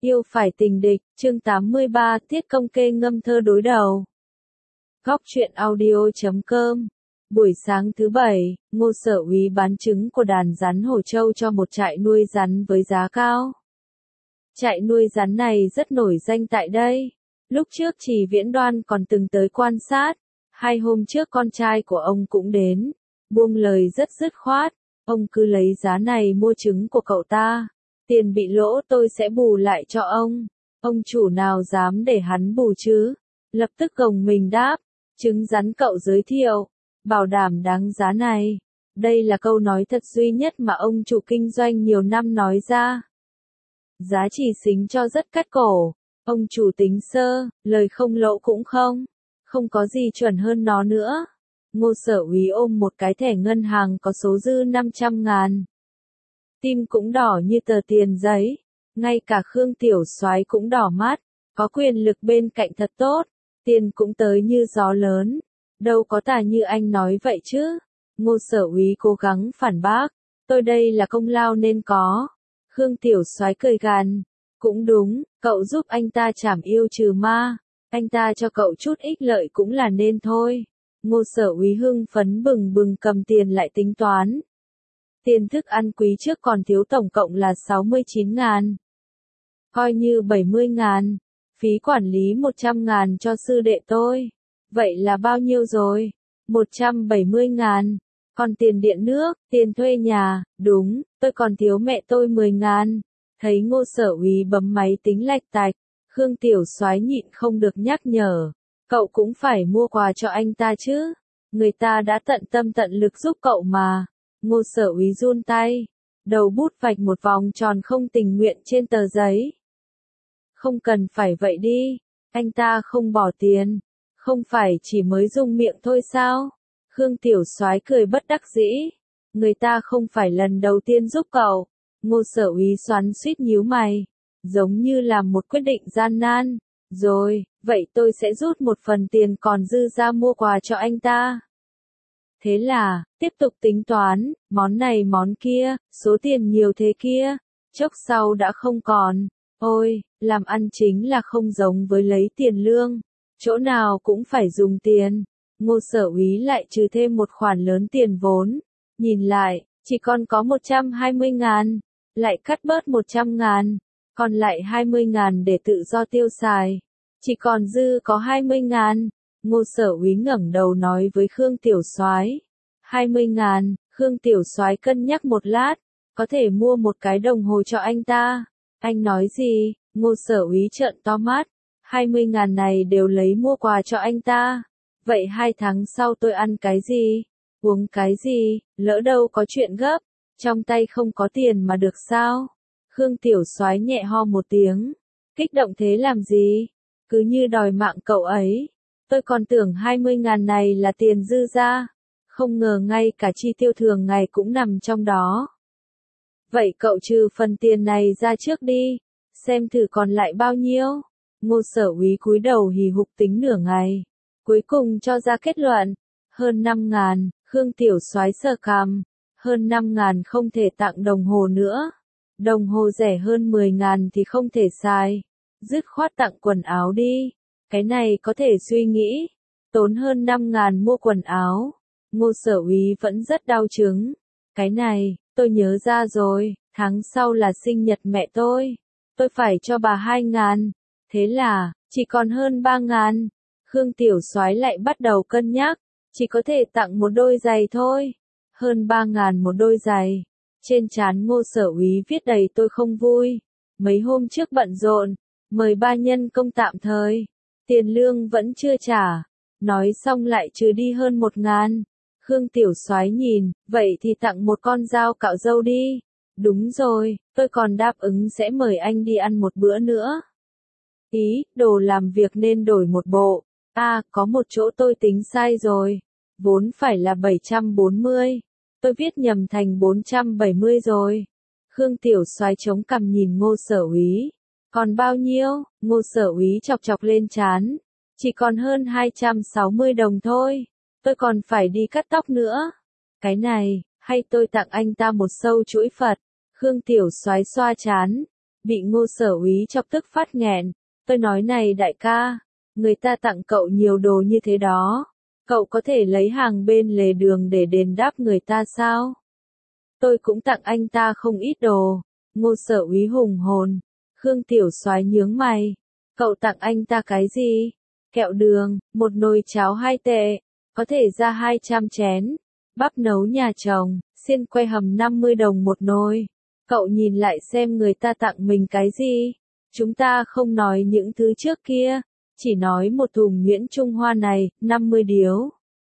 Yêu phải tình địch, chương 83, Tiết Công Kê ngâm thơ đối đầu. Góc truyện audio.com. Buổi sáng thứ Bảy, Ngô Sở Úy bán trứng của đàn rắn Hồ Châu cho một trại nuôi rắn với giá cao. Trại nuôi rắn này rất nổi danh tại đây. Lúc trước Trì Viễn Đoan còn từng tới quan sát. 2 hôm trước con trai của ông cũng đến. Buông lời rất dứt khoát. Ông cứ lấy giá này mua trứng của cậu ta. Tiền bị lỗ tôi sẽ bù lại cho ông. Ông chủ nào dám để hắn bù chứ? Lập tức gồng mình đáp. Trứng rắn cậu giới thiệu. Bảo đảm đáng giá này. Đây là câu nói thật duy nhất mà ông chủ kinh doanh nhiều năm nói ra. Giá Trì xính cho rất cắt cổ. Ông chủ tính sơ, lời không lỗ cũng không. Không có gì chuẩn hơn nó nữa. Ngô Sở Úy ôm một cái thẻ ngân hàng có số dư 500.000. Tim cũng đỏ như tờ tiền giấy. Ngay cả Khương Tiểu Soái cũng đỏ mắt. Có quyền lực bên cạnh thật tốt. Tiền cũng tới như gió lớn. Đâu có tà như anh nói vậy chứ. Ngô Sở Úy cố gắng phản bác. Tôi đây là công lao nên có. Khương Tiểu Soái cười gằn. Cũng đúng, cậu giúp anh ta trảm yêu trừ ma. Anh ta cho cậu chút ích lợi cũng là nên thôi. Ngô Sở Úy hưng phấn bừng bừng cầm tiền lại tính toán. Tiền thức ăn quý trước còn thiếu tổng cộng là 69.000. Coi như 70.000. Phí quản lý 100.000 cho sư đệ tôi. Vậy là bao nhiêu rồi? 170.000. Còn tiền điện nước, tiền thuê nhà, đúng, tôi còn thiếu mẹ tôi 10.000. Thấy Ngô Sở Úy bấm máy tính lạch tạch, Khương Tiểu Soái nhịn không được nhắc nhở. Cậu cũng phải mua quà cho anh ta chứ. Người ta đã tận tâm tận lực giúp cậu mà. Ngô Sở Úy run tay. Đầu bút vạch một vòng tròn không tình nguyện trên tờ giấy. Không cần phải vậy đi. Anh ta không bỏ tiền. Không phải chỉ mới dùng miệng thôi sao? Khương Tiểu Soái cười bất đắc dĩ. Người ta không phải lần đầu tiên giúp cậu. Ngô Sở Úy xoắn xuýt nhíu mày. Giống như làm một quyết định gian nan. Rồi, vậy tôi sẽ rút một phần tiền còn dư ra mua quà cho anh ta. Thế là, tiếp tục tính toán, món này món kia, số tiền nhiều thế kia, chốc sau đã không còn. Ôi, làm ăn chính là không giống với lấy tiền lương, chỗ nào cũng phải dùng tiền. Ngô Sở Úy lại trừ thêm một khoản lớn tiền vốn, nhìn lại, chỉ còn có 120.000, lại cắt bớt 100.000, còn lại 20.000 để tự do tiêu xài, chỉ còn dư có 20.000. Ngô Sở Úy ngẩng đầu nói với Khương Tiểu Soái, 20.000, Khương Tiểu Soái cân nhắc một lát, có thể mua một cái đồng hồ cho anh ta. Anh nói gì? Ngô Sở Úy trợn to mắt, 20.000 này đều lấy mua quà cho anh ta. Vậy 2 tháng sau tôi ăn cái gì? Uống cái gì? Lỡ đâu có chuyện gấp, trong tay không có tiền mà được sao? Khương Tiểu Soái nhẹ ho một tiếng, kích động thế làm gì? Cứ như đòi mạng cậu ấy. Tôi còn tưởng 20.000 này là tiền dư ra, không ngờ ngay cả chi tiêu thường ngày cũng nằm trong đó. Vậy cậu trừ phần tiền này ra trước đi, xem thử còn lại bao nhiêu. Ngô Sở Úy cúi đầu hì hục tính nửa ngày, cuối cùng cho ra kết luận, hơn 5.000. Khương Tiểu Soái sờ cằm, hơn 5.000 không thể tặng đồng hồ nữa. Đồng hồ rẻ hơn 10.000 thì không thể xài, dứt khoát tặng quần áo đi. Cái này có thể suy nghĩ, tốn hơn 5.000 mua quần áo. Ngô Sở Úy vẫn rất đau chứng. Cái này, tôi nhớ ra rồi, tháng sau là sinh nhật mẹ tôi phải cho bà 2.000, thế là, chỉ còn hơn 3.000. Khương Tiểu Soái lại bắt đầu cân nhắc, chỉ có thể tặng một đôi giày thôi, hơn 3.000 một đôi giày. Trên trán Ngô Sở Úy viết đầy tôi không vui, mấy hôm trước bận rộn, mời 3 nhân công tạm thời. Tiền lương vẫn chưa trả. Nói xong lại trừ đi hơn 1.000. Khương Tiểu Soái nhìn, vậy thì tặng một con dao cạo râu đi. Đúng rồi, tôi còn đáp ứng sẽ mời anh đi ăn một bữa nữa. Ý, đồ làm việc nên đổi một bộ. Có một chỗ tôi tính sai rồi. Vốn phải là 740. Tôi viết nhầm thành 470 rồi. Khương Tiểu Soái chống cằm nhìn Ngô Sở Úy. Còn bao nhiêu? Ngô Sở Úy chọc chọc lên trán. Chỉ còn hơn 260 đồng thôi. Tôi còn phải đi cắt tóc nữa. Cái này, hay tôi tặng anh ta một sâu chuỗi Phật. Khương Tiểu Soái xoa trán. Bị Ngô Sở Úy chọc tức phát nghẹn, tôi nói này đại ca, người ta tặng cậu nhiều đồ như thế đó, cậu có thể lấy hàng bên lề đường để đền đáp người ta sao? Tôi cũng tặng anh ta không ít đồ. Ngô Sở Úy hùng hồn. Khương Tiểu Soái nhướng mày. Cậu tặng anh ta cái gì? Kẹo đường, một nồi cháo 2 tệ, có thể ra 200 chén. Bắp nấu nhà chồng, xiên que hầm 50 đồng một nồi. Cậu nhìn lại xem người ta tặng mình cái gì? Chúng ta không nói những thứ trước kia, chỉ nói một thùng nhuyễn Trung Hoa này, 50 điếu.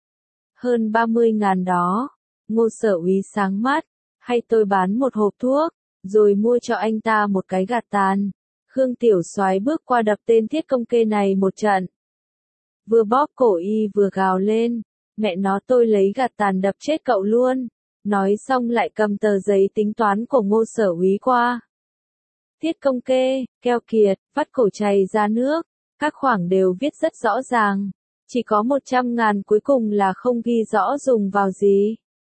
Hơn 30.000 đó. Ngô Sở Úy sáng mắt, hay tôi bán một hộp thuốc, rồi mua cho anh ta một cái gạt tàn. Khương Tiểu Soái bước qua đập tên Thiết Công Kê này một trận. Vừa bóp cổ y vừa gào lên, mẹ nó tôi lấy gạt tàn đập chết cậu luôn. Nói xong lại cầm tờ giấy tính toán của Ngô Sở Úy qua. Thiết Công Kê, keo kiệt, vắt cổ chảy ra nước, các khoản đều viết rất rõ ràng. Chỉ có 100.000 cuối cùng là không ghi rõ dùng vào gì.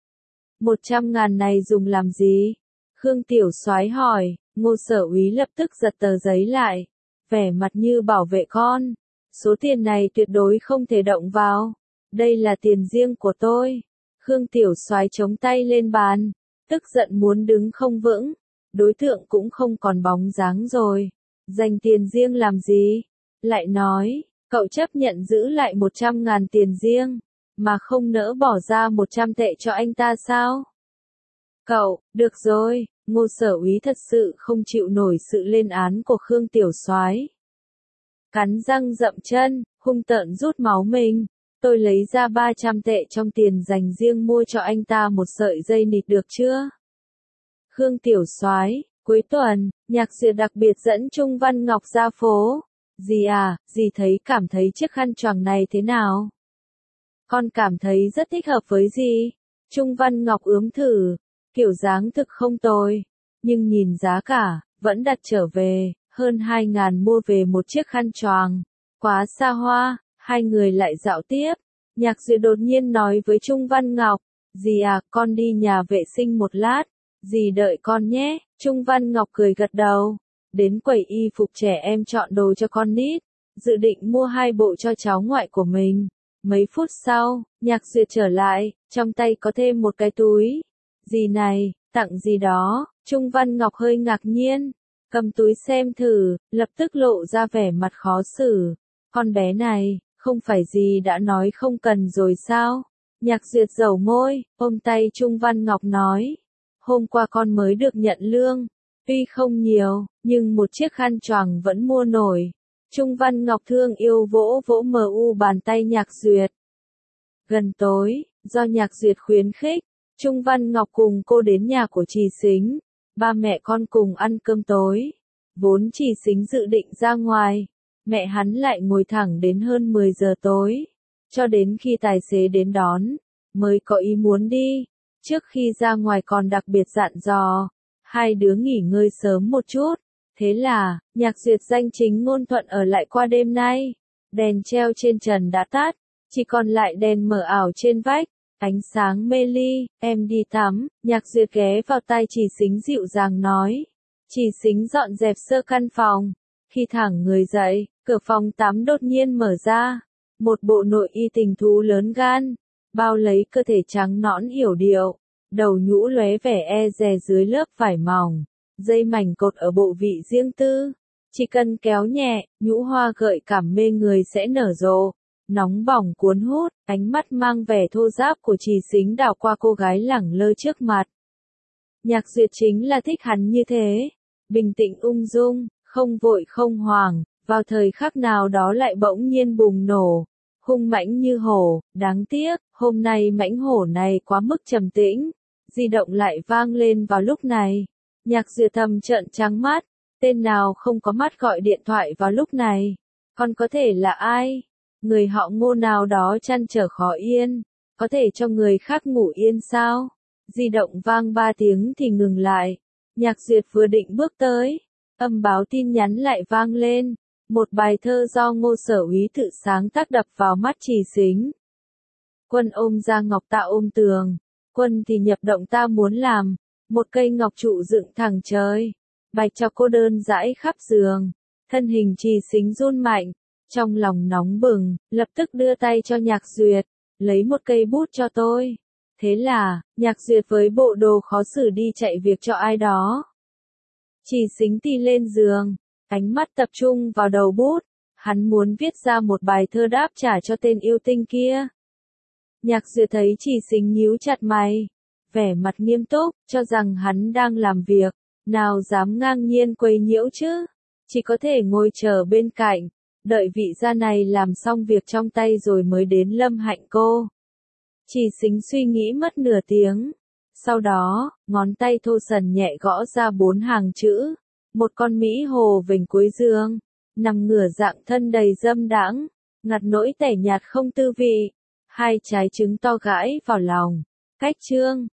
100.000 này dùng làm gì? Khương Tiểu Soái hỏi. Ngô Sở Úy lập tức giật tờ giấy lại, vẻ mặt như bảo vệ con. Số tiền này tuyệt đối không thể động vào. Đây là tiền riêng của tôi. Khương Tiểu Soái chống tay lên bàn, tức giận muốn đứng không vững. Đối tượng cũng không còn bóng dáng rồi. Dành tiền riêng làm gì? Lại nói, cậu chấp nhận giữ lại 100.000 tiền riêng, mà không nỡ bỏ ra 100 tệ cho anh ta sao? Cậu, được rồi. Ngô Sở Úy thật sự không chịu nổi sự lên án của Khương Tiểu Soái. Cắn răng dậm chân, hung tợn rút máu mình. Tôi lấy ra 300 tệ trong tiền dành riêng mua cho anh ta một sợi dây nịt được chưa? Khương Tiểu Soái, cuối tuần, Nhạc Duyệt đặc biệt dẫn Trung Văn Ngọc ra phố. Dì à, dì cảm thấy chiếc khăn choàng này thế nào? Con cảm thấy rất thích hợp với dì. Trung Văn Ngọc ướm thử. Kiểu dáng thực không tồi, nhưng nhìn giá cả, vẫn đặt trở về, hơn 2.000 mua về một chiếc khăn choàng, quá xa hoa. Hai người lại dạo tiếp. Nhạc Duyệt đột nhiên nói với Trung Văn Ngọc, dì à, con đi nhà vệ sinh một lát, dì đợi con nhé. Trung Văn Ngọc cười gật đầu, đến quầy y phục trẻ em chọn đồ cho con nít, dự định mua 2 bộ cho cháu ngoại của mình. Mấy phút sau, Nhạc Duyệt trở lại, trong tay có thêm một cái túi. Gì này, tặng gì đó? Trung Văn Ngọc hơi ngạc nhiên, cầm túi xem thử, lập tức lộ ra vẻ mặt khó xử. Con bé này, không phải gì đã nói không cần rồi sao? Nhạc Duyệt dầu môi, ôm tay Trung Văn Ngọc nói. Hôm qua con mới được nhận lương, tuy không nhiều, nhưng một chiếc khăn choàng vẫn mua nổi. Trung Văn Ngọc thương yêu vỗ vỗ bàn tay Nhạc Duyệt. Gần tối, do Nhạc Duyệt khuyến khích, Trung Văn Ngọc cùng cô đến nhà của Trì Sính, ba mẹ con cùng ăn cơm tối. Vốn Trì Sính dự định ra ngoài, mẹ hắn lại ngồi thẳng đến hơn 10 giờ tối, cho đến khi tài xế đến đón, mới có ý muốn đi. Trước khi ra ngoài còn đặc biệt dặn dò, hai đứa nghỉ ngơi sớm một chút. Thế là, Nhạc Duyệt danh chính ngôn thuận ở lại qua đêm nay. Đèn treo trên trần đã tắt, chỉ còn lại đèn mờ ảo trên vách. Ánh sáng mê ly, em đi tắm. Nhạc Duyệt ghé vào tai Trì Sính dịu dàng nói. Trì Sính dọn dẹp sơ căn phòng. Khi thẳng người dậy, cửa phòng tắm đột nhiên mở ra. Một bộ nội y tình thú lớn gan, bao lấy cơ thể trắng nõn yểu điệu, đầu nhũ lóe vẻ e dè dưới lớp vải mỏng, dây mảnh cột ở bộ vị riêng tư. Chỉ cần kéo nhẹ, nhũ hoa gợi cảm mê người sẽ nở rộ. Nóng bỏng cuốn hút, ánh mắt mang vẻ thô ráp của Trì Sính đảo qua cô gái lẳng lơ trước mặt. Nhạc Duyệt chính là thích hắn như thế, bình tĩnh ung dung, không vội không hoảng, vào thời khắc nào đó lại bỗng nhiên bùng nổ, hung mãnh như hổ. Đáng tiếc, hôm nay mãnh hổ này quá mức trầm tĩnh, di động lại vang lên vào lúc này. Nhạc Duyệt thầm trợn trắng mắt, tên nào không có mắt gọi điện thoại vào lúc này, còn có thể là ai? Người họ Ngô nào đó trăn trở khó yên, có thể cho người khác ngủ yên sao? Di động vang 3 tiếng thì ngừng lại. Nhạc Duyệt vừa định bước tới, âm báo tin nhắn lại vang lên. Một bài thơ do Ngô Sở Úy tự sáng tác đập vào mắt Trì Sính. Quân ôm ra ngọc ta ôm tường, quân thì nhập động ta muốn làm, một cây ngọc trụ dựng thẳng trời. bạch cho cô đơn dãi khắp giường, thân hình Trì Xính run mạnh, trong lòng nóng bừng, lập tức đưa tay cho Nhạc Duyệt, lấy một cây bút cho tôi. Thế là, Nhạc Duyệt với bộ đồ khó xử đi chạy việc cho ai đó. Trì Xính tì lên giường, ánh mắt tập trung vào đầu bút, hắn muốn viết ra một bài thơ đáp trả cho tên yêu tinh kia. Nhạc Duyệt thấy Trì Xính nhíu chặt mày, vẻ mặt nghiêm túc, cho rằng hắn đang làm việc, nào dám ngang nhiên quấy nhiễu chứ, chỉ có thể ngồi chờ bên cạnh, đợi vị gia này làm xong việc trong tay rồi mới đến Lâm Hạnh cô. Trì Xính suy nghĩ mất nửa tiếng, sau đó, ngón tay thô sần nhẹ gõ ra 4 hàng chữ, một con mỹ hồ vểnh cuối giường, nằm ngửa dạng thân đầy dâm đãng, ngặt nỗi tẻ nhạt không tư vị, 2 trái trứng to gãi vào lòng, cách chương.